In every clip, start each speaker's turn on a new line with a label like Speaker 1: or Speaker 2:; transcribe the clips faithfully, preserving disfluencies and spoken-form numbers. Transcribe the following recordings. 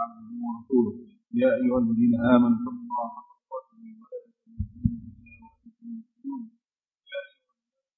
Speaker 1: عبده ورسوله. يا أيها الذين آمنوا اتقوا الله حق تقاته ولا تموتن إلا وأنتم مسلمون. يا أيها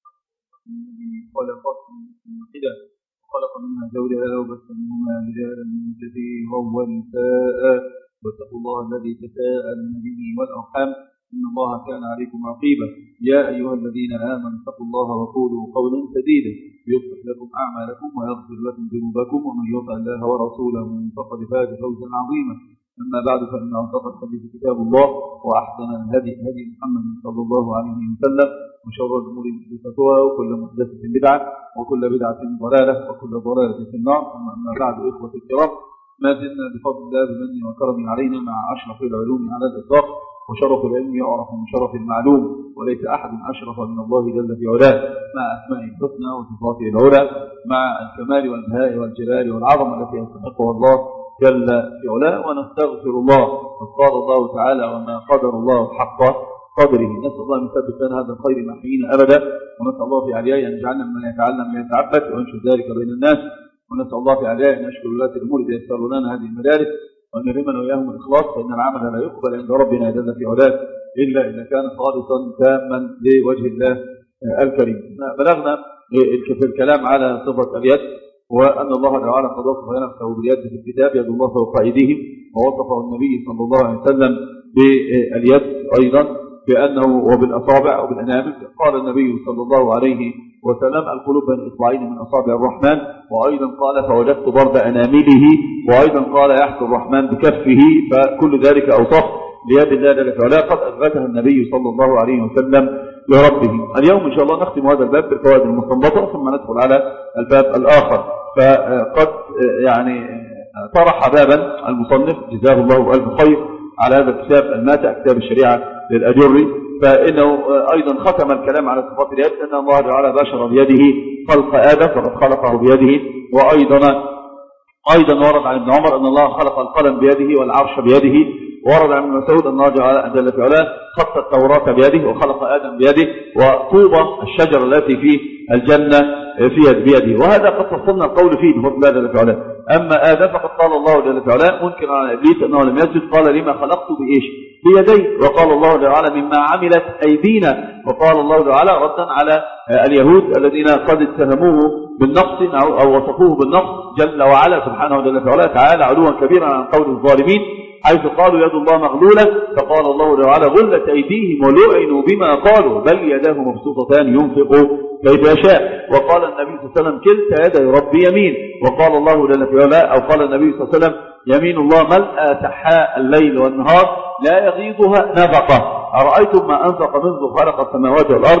Speaker 1: الذي خلقكم من نفس واحدة وخلق منها زوجها وبث منهما رجالا كثيرا ونساء واتقوا الله الذي تساءلون به والأرحام إن الله كان عليكم رقيبا. يا أيها الذين آمنوا اتقوا الله وقولوا قولا سديدا يصلح لكم أعمالكم ويغفر لكم ذنوبكم ومن يطع الله ورسوله فقد فاز فوزا عظيما. أما بعد فإن أصدق الحديث كتاب الله وأحسن الهدي هدي محمد صلى الله عليه وسلم وشر الأمور محدثاتها وكل محدثة بدعة وكل بدعة ضلالة وكل ضلالة في النار. أما بعد إخوة الكرام، ما زلنا بفضل الله بمنه وكرمه علينا مع أشرف العلوم على الإطلاق، وشرف العلم يعرف من شرف المعلوم، وليس أحد أشرف من الله جل في علاه، مع أسمائه الحسنى وصفاته العلى، مع الكمال والبهاء والجلال والعظمة التي يستحقها الله جل في علاه. ونستغفر الله، قال الله تعالى وما قدر الله حق قدره. نسأل الله أن يثبت لنا هذا الخير ما حيينا أبدا، ونسأل الله في علياء أن يجعلنا من يتعلم ويتعبد وينشر ذلك بين الناس، ونسأل الله في علياء أن يشكر ولاة الأمور إذا يسروا لنا هذه المدارس، وأن يلهمنا وإياهم الإخلاص، فإن العمل لا يقبل عند ربنا جل في علاه إلا إذا كان خالصا تاما لوجه الله الكريم. بلغنا في الكلام على صفة اليد، وأن الله تعالى قد وصف نفسه باليد في الكتاب، يد الله فوق أيديهم، ووصفه النبي صلى الله عليه وسلم باليد أيضا بأنه وبالأصابع وبالأنامل. قال النبي صلى الله عليه وسلم القلوب بين إصبعين من أصابع الرحمن، وأيضا قال فوجدت ضرب أنامله، وأيضا قال يحكي الرحمن بكفه. فكل ذلك أوصاف ليد الله جل في علاه قد أثبتها النبي صلى الله عليه وسلم لربه. اليوم إن شاء الله نختم هذا الباب بالفوائد المستنبطة، ثم ندخل على الباب الآخر. فقد يعني طرح بابا المصنف جزاه الله ألف خير على هذا الكتاب الماتع، كتاب الشريعة للأجري، فإنه أيضا ختم الكلام على صفات اليد، أن الله تعالى بشر بيده خلق آدم فقد خلقه بيده. وأيضا أيضا ورد عن ابن عمر أن الله خلق القلم بيده والعرش بيده. ورد عن ابن مسعود أن الله جل في علاه خط التوراة بيده وخلق آدم بيده، وطوبى الشجرة التي في الجنة في بيده. وهذا قد فصلنا القول فيه بفضل الله جل في علاه. أما آدم فقد قال الله جل في علاه منكر على إبليس أنه لم يسجد، قال لما خلقت بإيش؟ بيدي. وقال الله جل وعلا مما عملت أيدينا. وقال الله جل وعلا ردا على اليهود الذين قد اتهموه بالنقص أو, أو وصفوه بالنقص جل وعلا سبحانه وتعالى تعالى تعالى علوا كبيرا عن قول الظالمين، حيث قالوا يد الله مغلولة، فقال الله جل وعلا غلت أيديهم ولعنوا بما قالوا بل يداه مبسوطتان ينفق كيف يشاء. وقال النبي صلى الله عليه وسلم كلتا يدي ربي يمين. وقال الله جل وعلا أو قال النبي صلى الله عليه وسلم يمين الله ملأ سحاء الليل والنهار لا يغيضها نفقة. أرأيتم ما أنفق منذ خلق السماوات والأرض.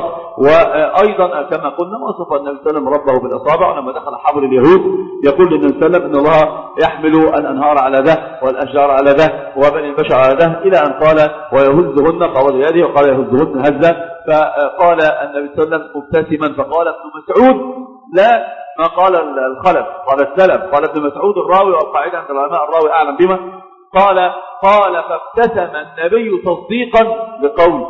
Speaker 1: وأيضا كما قلنا وصف النبي صلى الله عليه وسلم ربه بالأصابع، ولما دخل حبر اليهود يقول للنبي صلى الله عليه وسلم إن الله يحمل الأنهار على ذا والأشجار على ذا وبني البشر على ذا، إلى أن قال ويهزهن قبض يده وقال يهزهن هزة. فقال النبي صلى الله عليه وسلم مبتسما فقال ابن مسعود لا ما قال الخلف قال السلف، قال ابن مسعود الراوي، والقاعدة عند العلماء الراوي أعلم بما قال. قال فابتسم النبي تصديقا بقول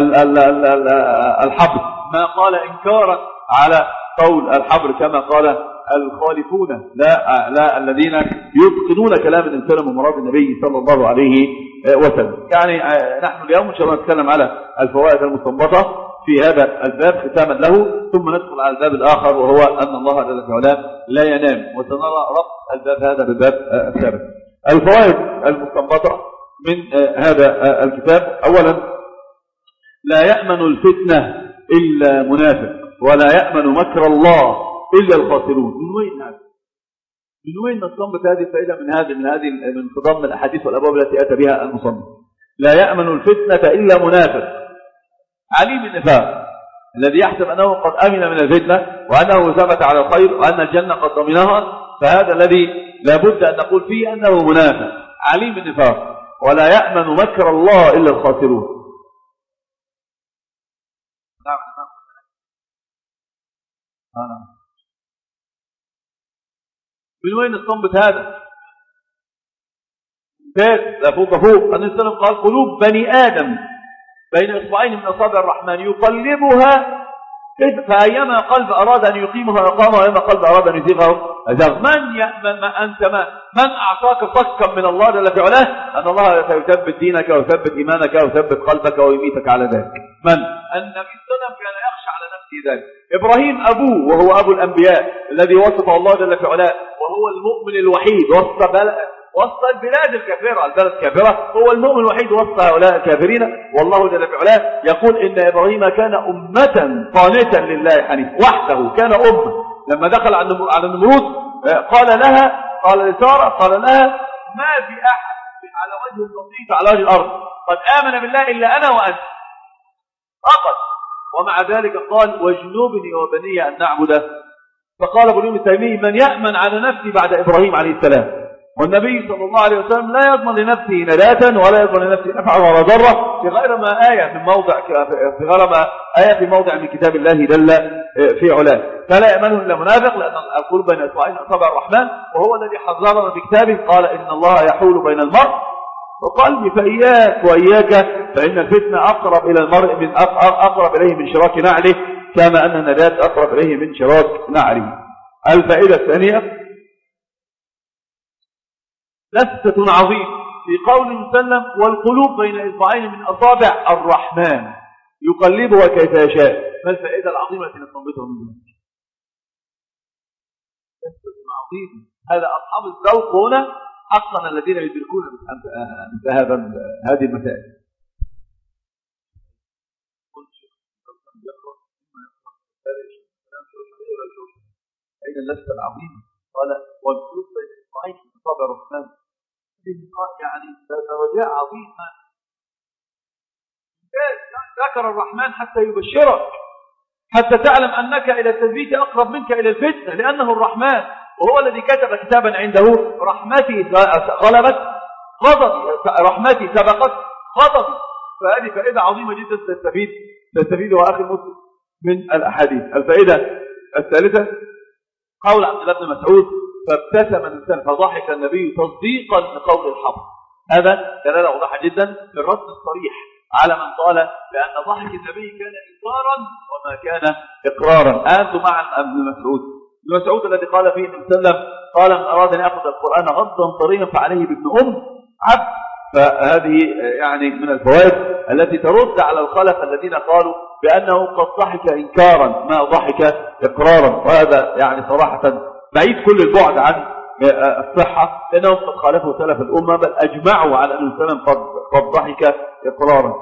Speaker 1: الحبر، ما قال إنكارا على قول الحبر كما قال الخالفون لا لا الذين يتقنون كلام الإنسان ومراد النبي صلى الله عليه وسلم. يعني نحن اليوم إن شاء الله نتكلم على الفوائد المستنبطة في هذا الباب ختاما له، ثم ندخل على الباب الآخر وهو أن الله جل وعلا لا ينام، وسنرى ربط الباب هذا بالباب الثالث. الفوائد المستنبطة من هذا الكتاب: أولا لا يأمن الفتنة إلا منافق، ولا يأمن مكر الله إلا الخاسرون. من وين هذا؟ من وين نستنبط هذه الفائدة من هذه من هذه من خضم الأحاديث والأبواب التي أتى بها المصنف؟ لا يأمن الفتنة إلا منافق عليم النفاق الذي يحسب أنه قد أمن من الفتنة وأنه ثبت على الخير وأن الجنة قد ضمنها، فهذا الذي لابد أن نقول فيه أنه منافق عليم النفاق. ولا يأمن مكر الله إلا الخاسرون. من وين نستنبط هذا؟ لا فوق فوق. النبي صلى الله عليه وسلم قال قلوب بني آدم بين إصبعين من أصابع الرحمن يقلبها فأيما قلب أراد أن يقيمه أقامه، وأيما قلب أراد أن يزيغه أزاغ. من, ي... من... من أنت ما من أعطاك صكا من الله جل في علاه أن الله سيثبت دينك ويثبت إيمانك ويثبت قلبك ويميتك على ذلك؟ من؟ النبي صلى الله عليه وسلم كان يخشى على نفسه ذلك. إبراهيم أبوه وهو أبو الأنبياء الذي وصفه الله جل في علاه، وهو المؤمن الوحيد وسط بلد وسط البلاد الكافرة، البلد الكافرة هو المؤمن الوحيد وسط هؤلاء الكافرين. والله جل في علاه يقول إن إبراهيم كان أمة قانتا لله حنيفا، وحده كان أمة. لما دخل على النمرود قال لها قال لسارة قال لها ما في أحد على وجه اللطيف على وجه الأرض قد آمن بالله إلا أنا وأنت فقط، ومع ذلك قال واجنبني وبني أن نعبده. فقال ابن تيمية من يأمن على نفسه بعد إبراهيم عليه السلام؟ والنبي صلى الله عليه وسلم لا يضمن لنفسه نداة ولا يضمن لنفسه نفعا ولا ضرا في غير ما آية من موضع في غير ما آية في موضع من كتاب الله جل في علاه. فلا يأمنه إلا منافق، لأن القلوب بين إصبعين أصابع الرحمن، وهو الذي حذرنا في كتابه قال إن الله يحول بين المرء وقلبي، فإياك وإياك فإن الفتنة أقرب إلى المرء من أقرب إليه من شراك نعله، كما أن النداة أقرب إليه من شراك نعله. الفائدة الثانية لفتة عظيمة في قوله صلى الله عليه وسلم والقلوب بين إصبعين من أصابع الرحمن يقلبها كيف يشاء. ما الفائدة العظيمة التي نستنبطها من ذلك؟ لفتة عظيمة. هذا أصحاب الذوق هنا حقا الذين يدركون مثل هذا هذه المسائل. أين اللفتة العظيمة؟ قال والقلوب بين إصبعين من أصابع الرحمن، يعني درجات عظيمة. ذكر الرحمن حتى يبشرك، حتى تعلم أنك إلى التثبيت أقرب منك إلى الفتنة، لأنه الرحمن وهو الذي كتب كتابا عنده رحمتي غلبت غضبي، رحمتي سبقت غضبي. فهذه فائدة عظيمة جدا تستفيد تستفيدها أخي المسلم من الأحاديث. الفائدة الثالثة قول عبد الله بن مسعود فابتسم الإنسان فضحك النبي تصديقا لقول الحق. هذا دلالة واضحة جدا في الرد الصريح على من قال بأن ضحك النبي كان إنكارا وما كان إقرارا. أنتم مع ابن مسعود ابن مسعود الذي قال فيه النبي صلى الله عليه وسلم قال من أراد أن يأخذ القرآن غضا طريا فعليه بابن أم عبد. فهذه يعني من الفوائد التي ترد على الخلف الذين قالوا بأنه قد ضحك إنكارا ما ضحك إقرارا، وهذا يعني صراحة بعيد كل البعد عن الصحة، لأنهم قد خالفوا سلف الأمة بل أجمعوا على أن السلام قد, قد ضحك إقرارا.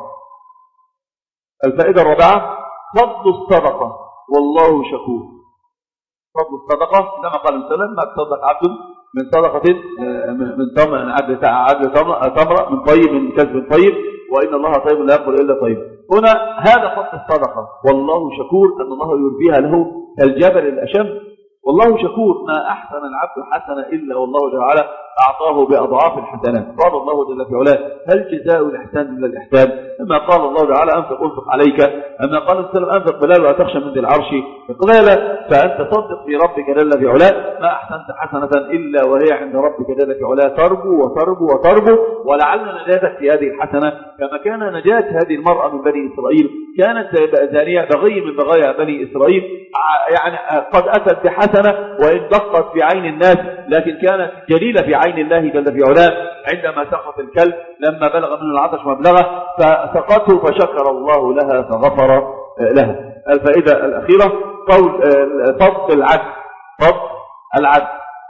Speaker 1: الفائدة الرابعة فضل الصدقة والله شكور. فضل الصدقة كما قال السلام ما تصدق عبد من صدقة من تمر عدل عدل تمرة من طيب من كسب طيب وإن الله طيب لا يقبل إلا طيب. هنا هذا فضل الصدقة والله شكور، أن الله يربيها له الجبل الأشم. والله شكور ما أحسن العبد حسنة إلا والله جل وعلا أعطاه بأضعاف الحسنات. قال الله جل في علاه هل جزاء الإحسان إلا الإحسان؟ أما قال الله تعالى أنفق أنفق عليك، أما قال السلام أنفق بلال وأتخشى من ذي العرش إقلالا. فأنت صدق في ربك جل في علاه ما أحسنت حسنة إلا وهي عند ربك جل في علاه تربو وتربو وتربو. ولعل نجاتك في هذه الحسنة كما كان نجاة هذه المرأة من بني إسرائيل، كانت زانية بغي من بغايا بني إسرائيل، يعني قد أتت بحسنة وإن دقت في عين الناس لكن كانت جليلة في عين الله جل في علاه. عندما سقط الكلب لما بلغ منه العطش مبلغه فسقطه فشكر الله لها فغفر لها. الفائدة الأخيرة قول فضل العدل. فضل العدل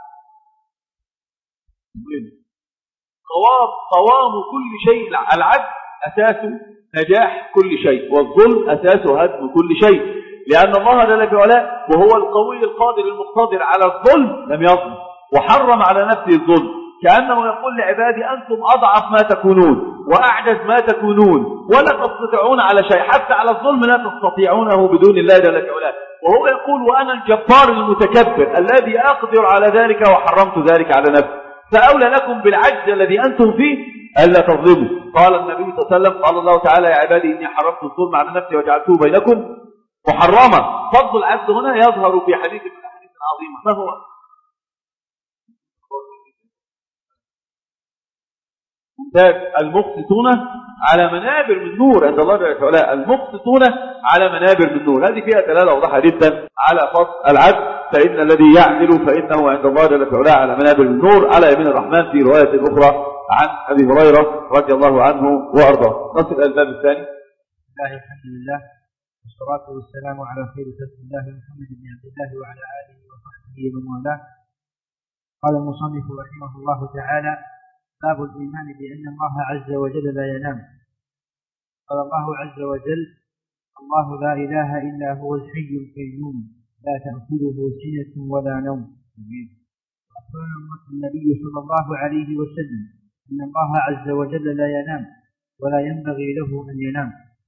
Speaker 1: قوام قوام كل شيء. العدل أساس نجاح كل شيء، والظلم أساس هدم كل شيء، لأن الله جل في علاه وهو القوي القادر المقتدر على الظلم لم يظلم وحرم على نفسه الظلم، كأنه يقول لعبادي أنتم أضعف ما تكونون وأعجز ما تكونون ولا تستطيعون على شيء، حتى على الظلم لا تستطيعونه بدون الله جل في علاه. وهو يقول وأنا الجبار المتكبر الذي أقدر على ذلك وحرمت ذلك على نفسي، فأولى لكم بالعجز الذي أنتم فيه ألا تظلموا. قال النبي صلى الله عليه وسلم قال الله تعالى يا عبادي إني حرمت الظلم على نفسي وجعلته بينكم محرما. فضل العدل هنا يظهر في حديث من الأحاديث العظيمة. ما هو؟ ممتاز. المقسطون على منابر من نور عند الله جل وعلا، المقسطون على منابر من نور، هذه فيها دلاله واضحه جدا على فصل العدل. فإن الذي يعدل فإنه عند الله جل وعلا على منابر من نور على يمين الرحمن، في رواية أخرى عن أبي هريرة رضي الله عنه وأرضاه. نصل إلى الباب الثاني.
Speaker 2: الله الحمد لله والصلاة والسلام على خير خلق الله محمد بن عبد الله وعلى آله وصحبه ومن والاه. قال المصنف رحمه الله تعالى: باب الإيمان بأن الله عز وجل لا ينام. قال الله عز وجل: الله لا إله إلا هو الحي القيوم لا تأخذه سنة ولا نوم. وأخبرنا النبي صلى الله عليه وسلم أن الله عز وجل لا ينام ولا ينبغي له أن ينام.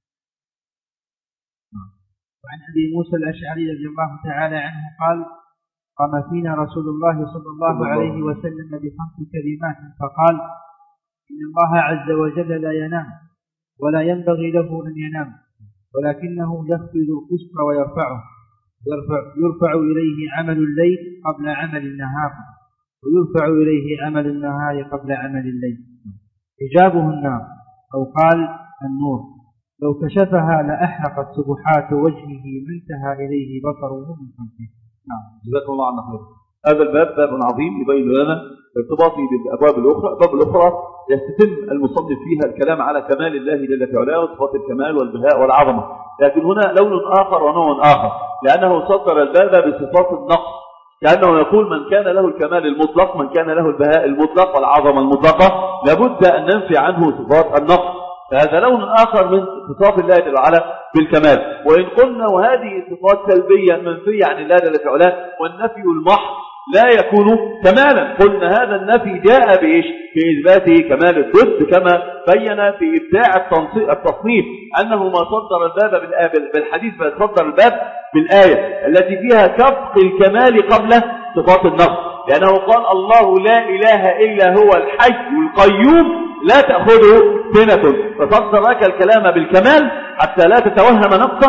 Speaker 2: وعن أبي موسى الأشعري رضي الله تعالى عنه قال: قام فينا رسول الله صلى الله عليه وسلم بخمس كلمات فقال: إن الله عز وجل لا ينام ولا ينبغي له أن ينام، ولكنه يخفض القسط ويرفعه، يرفع, يرفع إليه عمل الليل قبل عمل النهار، ويرفع إليه عمل النهار قبل عمل الليل. حجابه النار، أو قال النور، لو كشفها لأحرقت سبحات وجهه ما انتهى إليه بصره من خلفه.
Speaker 1: نعم، جزاكم الله عنا خير. هذا الباب باب عظيم يبين لنا ارتباطه بالأبواب الأخرى. الباب الأخرى يستتم المصنف فيها الكلام على كمال الله جل وعلا وصفات الكمال والبهاء والعظمة، لكن هنا لون آخر ونوع آخر، لأنه صدر الباب بصفات النقص، كأنه يقول من كان له الكمال المطلق، من كان له البهاء المطلق والعظمة المطلقة، لابد أن ننفي عنه صفات النقص. فهذا لون آخر من صفات الله جل وعلا بالكمال. وإن قلنا وهذه صفات سلبية منفية عن الله جل وعلا، والنفي المحض لا يكون كمالا. قلنا هذا النفي جاء بإيش؟ بإثباته كمال الضد، كما بين في إبداع التصنيف أنه ما صدر الباب بالحديث بل صدر الباب بالآية التي فيها سبق الكمال قبل صفات النقص، لأنه قال: الله لا إله إلا هو الحي القيوم لا تأخذه سنة، فصدر لك الكلام بالكمال حتى لا تتوهم نقص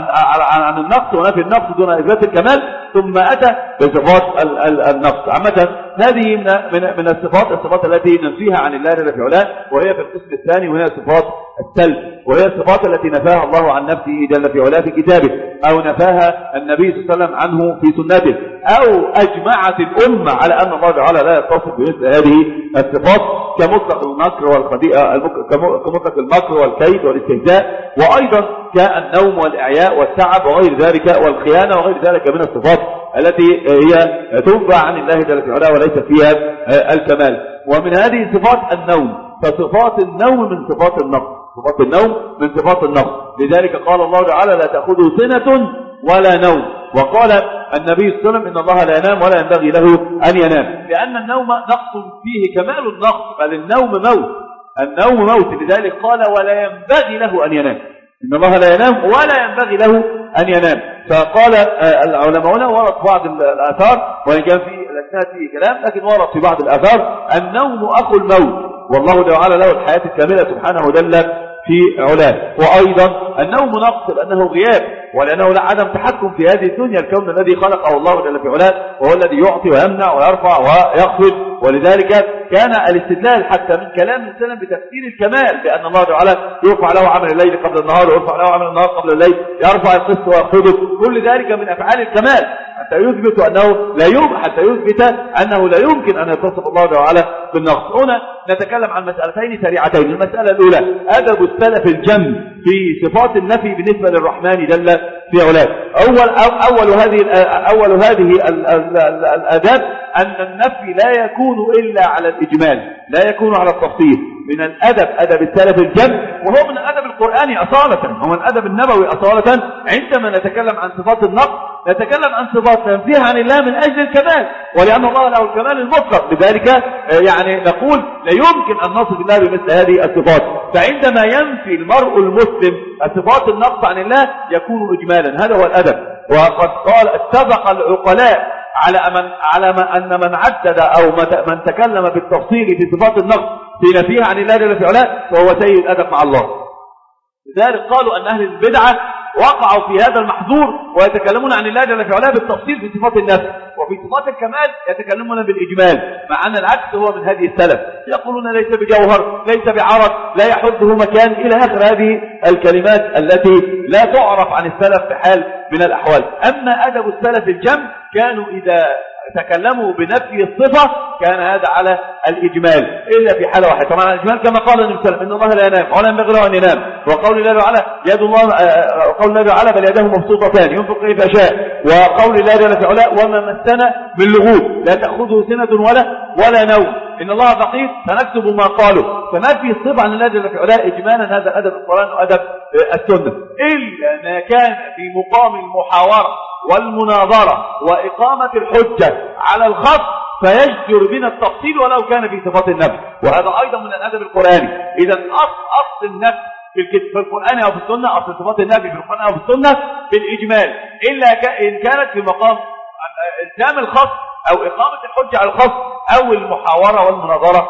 Speaker 1: عن النقص ونفي النقص دون إثبات الكمال، ثم أتى بصفات النقص. عامة هذه من من الصفات الصفات التي ننفيها عن الله جل وعلا، وهي في القسم الثاني، وهي صفات السلب، وهي الصفات التي نفاها الله عن نفسه جل وعلا في كتابه، أو نفاها النبي صلى الله عليه وسلم عنه في سنته، أو أجمعت الأمة على أن الله تعالى لا يتصف بمثل هذه الصفات، كمطلق المكر والخديئة، كمطلق المكر والكيد والاستهزاء، وأيضا كالنوم والإعياء والتعب وغير ذلك، والخيانة وغير ذلك من الصفات التي هي تنفى عن الله جل وعلا وليس فيها الكمال. ومن هذه صفات النوم، فصفات النوم من صفات النقص، صفات النوم من صفات النقص. لذلك قال الله تعالى: لا تأخذه سنة ولا نوم. وقال النبي صلى الله عليه وسلم: إن الله لا ينام ولا ينبغي له أن ينام، لأن النوم نقص فيه كمال النقص، بل النوم موت، النوم موت. لذلك قال: ولا ينبغي له أن ينام، إن الله لا ينام ولا ينبغي له أن ينام. فقال العلماء هنا ورد بعض الآثار، وإن كان في الأسناد فيه كلام، لكن ورد في بعض الآثار: النوم أخو الموت، والله تعالى له الحياة الكاملة سبحانه جل في علاه. وأيضا النوم نقص لأنه غياب، ولأنه لا عدم تحكم في هذه الدنيا، الكون الذي خلقه الله جل في علاه، وهو الذي يعطي ويمنع ويرفع ويخفض. ولذلك كان الاستدلال حتى من كلام السلام بتفسير الكمال، بأن الله تعالى يرفع له عمل الليل قبل النهار، ويرفع له عمل النهار قبل الليل، يرفع القسط ويخفضه، كل ذلك من أفعال الكمال، حتى يثبت أنه لا يمكن حتى يثبت أنه لا يمكن أن يتصف الله تعالى بالنقص. هنا نتكلم عن مسألتين سريعتين. المسألة الأولى: أدب السلف الجم في صفات النفي بالنسبة للرحمن جل في علاه. أول أول هذه أول هذه الآداب أن النفي لا يكون إلا على الإجمال، لا يكون على التفصيل. من الأدب أدب السلف الجم، وهو من الأدب القرآني أصالة، ومن الأدب النبوي أصالة. عندما نتكلم عن صفات النقص نتكلم عن صفات تنفيها عن الله من أجل الكمال، ولأن الله له الكمال المطلق. لذلك يعني نقول لا يمكن أن نصف الله بمثل هذه الصفات. فعندما ينفي المرء المسلم صفات النقص عن الله يكون إجمالا، هذا هو الأدب. وقد قال اتفق العقلاء على من على من أن من عدد أو من تكلم بالتفصيل في صفات النقص في نفيها عن الله جل في علاه فهو سيء الأدب مع الله. لذلك قالوا أن أهل البدعة وقعوا في هذا المحظور ويتكلمون عن الله جل في علاه بالتفصيل في صفات النفس، وفي صفات الكمال يتكلمون بالإجمال، مع أن العكس هو من هذه السلف.
Speaker 3: يقولون ليس بجوهر، ليس بعرض، لا يحده مكان، إلى آخر هذه الكلمات التي لا تعرف عن السلف بحال من الأحوال. أما أدب السلف الجم، كانوا إذا تكلموا بنفي الصفة كان هذا على الإجمال إلا في حالة واحدة. طبعا الإجمال كما قال النبي صلى الله عليه وسلم إن الله لا ينام ولا ينبغي له أن ينام، وقول الله تعالى يد الله، وقول الله تعالى بل يداه مبسوطتان ينفق كيف شاء، وقول الله جل في علاه وما مسنا من لغوب لا تأخذه سنة ولا ولا نوم إن الله فقير فنكتب ما قالوا. فنفي الصفة عن الله جل في علاه إجمالا هذا أدب القرآن وأدب السنة، إلا ما كان في مقام المحاورة والمناظرة وإقامة الحجة على الخط فيجدر بنا التفصيل ولو كان في صفات النفس، وهذا أيضا من الأدب القرآني. إذا أصل أصل النفس في القرآن أو في السنة، أصل صفات النفس في القرآن أو في السنة بالإجمال، إلا إن كانت في مقام إلزام الخط أو إقامة الحجة على الخط أو المحاورة والمناظرة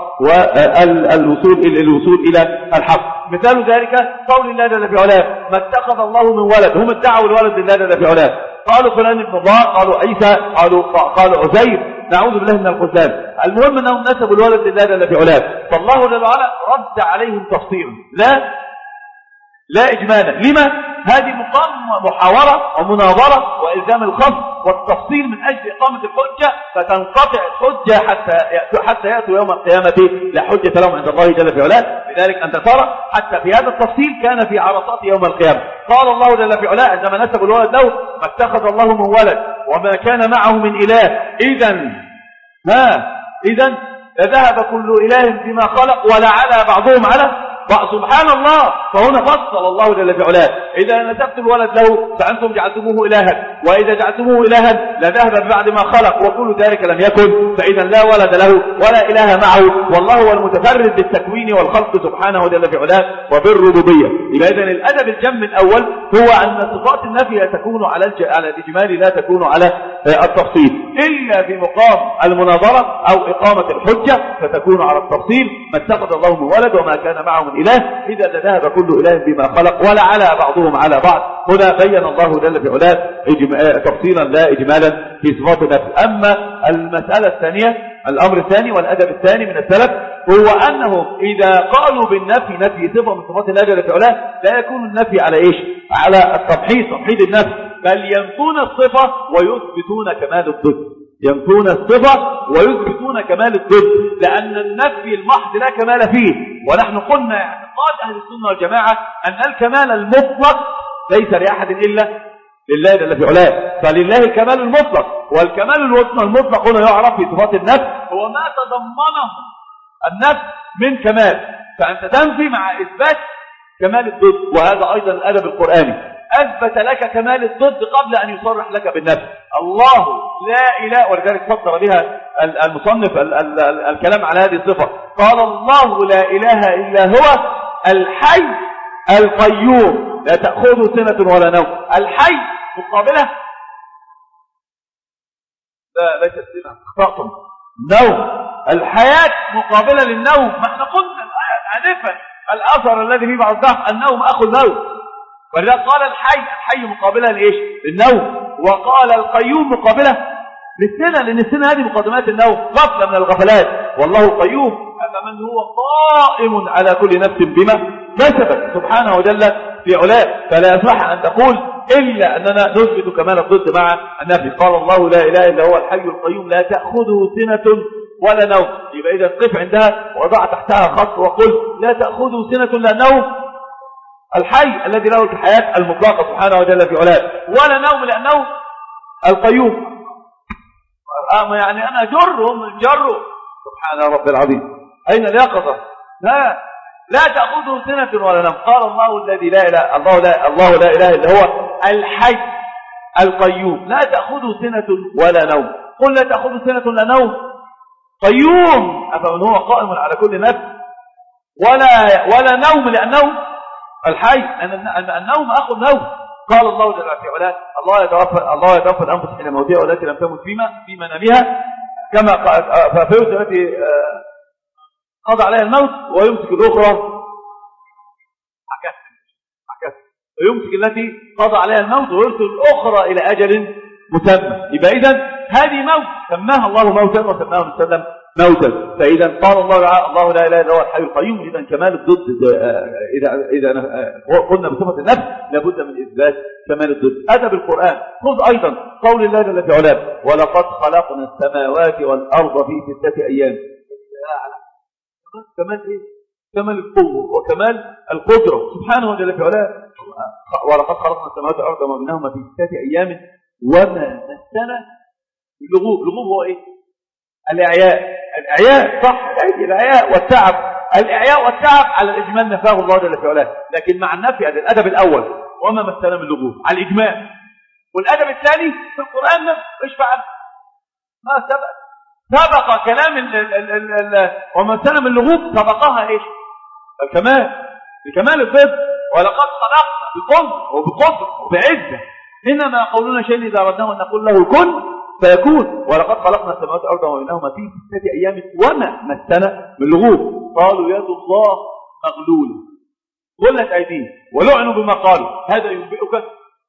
Speaker 3: والوصول الوصول إلى الحق. مثال ذلك قول الله جل في علاه ما اتخذ الله من ولد، هم ادعوا الولد لله جل في علاه، قالوا فلان ابن الله، قالوا عيسى، قالوا قالوا عزير، نعوذ بالله من الخذلان. المهم انهم نسبوا الولد لله جل في علاه، فالله جل وعلا رد عليهم تفصيلا لا لا اجمالا. لما؟ هذه مقام محاورة ومناظرة وإلزام الخصم والتفصيل من أجل إقامة الحجة، فتنقطع الحجة حتى حتى يأتوا يوم القيامة لا حجة لهم عند الله جل في علاه. لذلك أنت ترى حتى في هذا التفصيل كان في عرصات يوم القيامة. قال الله جل في علاه عندما نسب الولد له ما اتخذ الله من ولد وما كان معه من إله إذن ها إذن لذهب كل إله بما خلق ولعلى بعضهم على سبحان الله. فهنا فصل الله جل في علاه إذا نسبت الولد له فأنتم جعلتموه إلها، وإذا جعلتموه إلها لذهب ببعد ما خلق، وكل ذلك لم يكن، فإذا لا ولد له ولا إله معه، والله هو المتفرد بالتكوين والخلق سبحانه جل في علاه وبالربوبية. إذا الأدب الجم الأول هو أن صفات النفي لا تكون على على الإجمال، لا تكون على التفصيل، إلا في مقام المناظرة أو إقامة الحجة فتكون على التفصيل. ما اتخذ الله من ولد وما كان معه من إله إذا لذهب كل إله بما خلق ولا على بعضهم على بعض. هنا بين الله جل في علاه تفصيلا لا إجمالا في صفات النفس. أما المسألة الثانية، الأمر الثاني والأدب الثاني من السلف هو أنهم إذا قالوا بالنفي نفي صفة من صفات الله جل في علاه لا يكون النفي على إيش؟ على التمحيص، تمحيص النفس، بل ينفون الصفة ويثبتون كمال الضد، ينفون الصفة ويثبتون كمال الضد، لأن النفي المحض لا كمال فيه. ونحن قلنا اعتقاد أهل السنة والجماعة أن الكمال المطلق ليس لأحد إلا لله جل في علاه، فلله الكمال المطلق، والكمال المطلق هنا يعرف في صفات النفس هو ما تضمنه النفس من كمال، فأنت تنفي مع إثبات كمال الضد. وهذا أيضا الأدب القرآني، أثبت لك كمال الضد قبل أن يصرح لك بالنفس. الله لا إله، ولذلك صدر بها المصنف ال ال ال الكلام على هذه الصفة، قال الله لا إله إلا هو الحي القيوم لا تأخذه سنة ولا نوم. الحي مقابلة لا ليست سنة، اخطأتم، نوم. الحياة مقابلة للنوم. ما احنا قلنا آنفا الأثر الذي في بعض الضعف النوم أخو النوم، ولذلك قال الحي، الحي مقابلة لإيش؟ للنوم. وقال القيوم مقابلة للسنة، لأن السنة هذه مقدمات النوم، غفلة من الغفلات، والله قيوم أفمن هو قائم على كل نفس بما كسبت سبحانه وجل في علاه. فلا يصح أن تقول إلا أننا نثبت كمال الضد مع النفي. قال الله لا إله إلا هو الحي القيوم لا تأخذه سنة ولا نوم. يبقى إذا قف عندها وضع تحتها خط وقل لا تأخذه سنة لا نوم، الحي الذي له الحياة المطلقة سبحانه وجل في علاه، ولا نوم لأنه القيوم. يعني أنا جرهم جروا سبحان رب العظيم، أين اليقظة؟ لا لا تأخذه سنة ولا نوم. قال الله الذي لا إله الله لا الله لا إله إلا هو الحي القيوم لا تأخذه سنة ولا نوم. قل لا تأخذه سنة ولا نوم، قيوم أفمن هو قائم على كل نفس، ولا ولا نوم لأنه الحي، أن النوم أخو النوم. قال الله جل وعلا الله يتوفى الله يتوفى الأنفس حين موتها والتي لم تمت فيما في منامها كما ففوت التي قضى عليها الموت ويمسك الأخرى عكست عكست ويمسك التي قضى عليها الموت ويرسل الأخرى إلى أجل مسمى. يبقى إذن هذه موت سماها الله موتا وسماها وسلم موتا. فإذا قال الله الله لا إله إلا هو الحي القيوم، إذا كمال الضد إذا إذا قلنا بصفة النفس لابد من إثبات كمال الضد. أدب القرآن خذ أيضا قول الله جل في علاه ولقد خلقنا السماوات والأرض في ستة أيام. كمال إيه؟ كمال القوة وكمال القدرة سبحانه جل في علاه. ولقد خلقنا السماوات والأرض وما بينهما في ستة أيام وما مسنا اللغوب. اللغوب هو إيه؟ الإعياء. الإعياء صح، الإعياء والتعب. الإعياء والتعب على الإجمال نفاه الله جل في علاه، لكن مع النفي على الأدب الأول وما مسنا من اللغوب على الإجمال. والأدب الثاني في القرآن نفسه إيش فعل؟ ما سبق سبق كلام ال ال ال ال وما مسنا من اللغوب سبقها إيش؟ الكمال، بكمال الضد. ولقد خلقنا بقدر وبقدر وبعزة، إنما قولنا شيء إذا أردناه أن نقول له كن فيكون. ولقد خلقنا السماوات والأرض وما بينهما في ستة أيام وما مسنا من لغوب. قالوا يد الله مغلولة غلت أيديهم ولعنوا بما قالوا. هذا ينبئك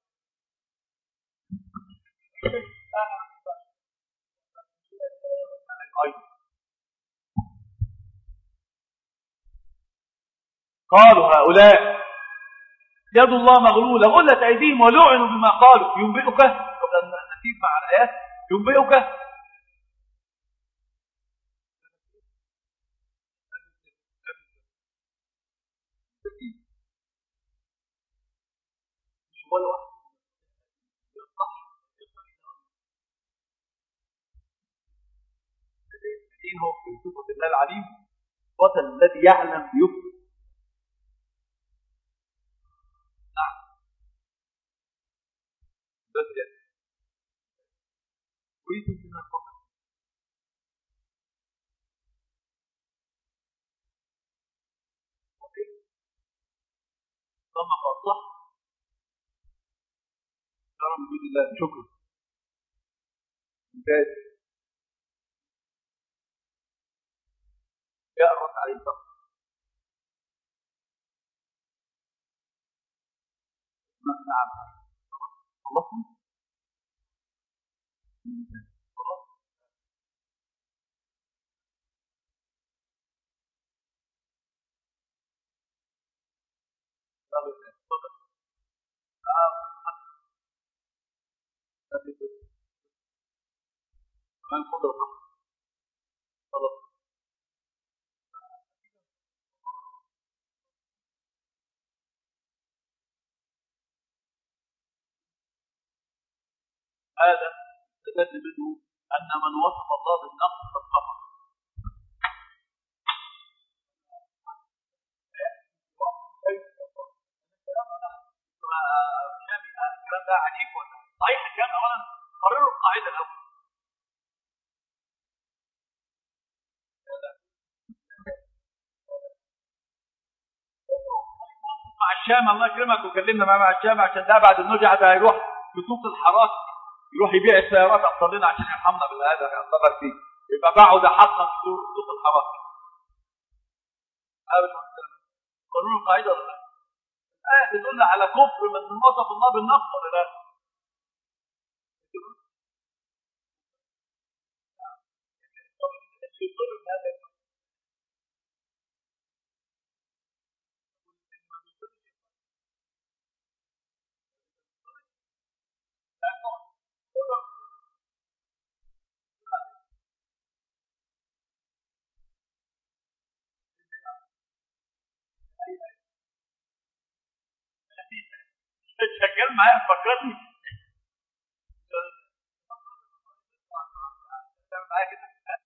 Speaker 3: قالوا هؤلاء يد الله مغلولة غلت أيديهم ولعنوا بما قالوا. ينبئك نسيب مع الآيات ينبئك هو في صفة الله العليم وطن الذي يعلم يفعل. نعم بس يعني اريد ان اتفق اوكي ثم قال صح يا رب بإذن الله. شكرا ممتاز. يا الرد عليه الصبر. نعم خلصتم خلاص. كمان قدرة خلاص. هذا استدل منه أن من وصف الله بالنقص قد كفر. الكلام ده عجيب ولا صحيح؟ الكلام أولا قرروا القاعدة الأول. مع الشام الله يكرمك وكلمنا مع الشام عشان ده بعد النجعة ده هيروح في سوق الحراس يروح يبيع السيارات أكثر لنا عشان يرحمنا بالهذا يعتبر فيه يبقى باعوا ده حقا في سوق الحراس. قانون القاعدة ولا لا؟ الآية تدل على كفر من وصف الله بالنقص ولا لا؟ شغال معايا فكرتني تعمل معايا كده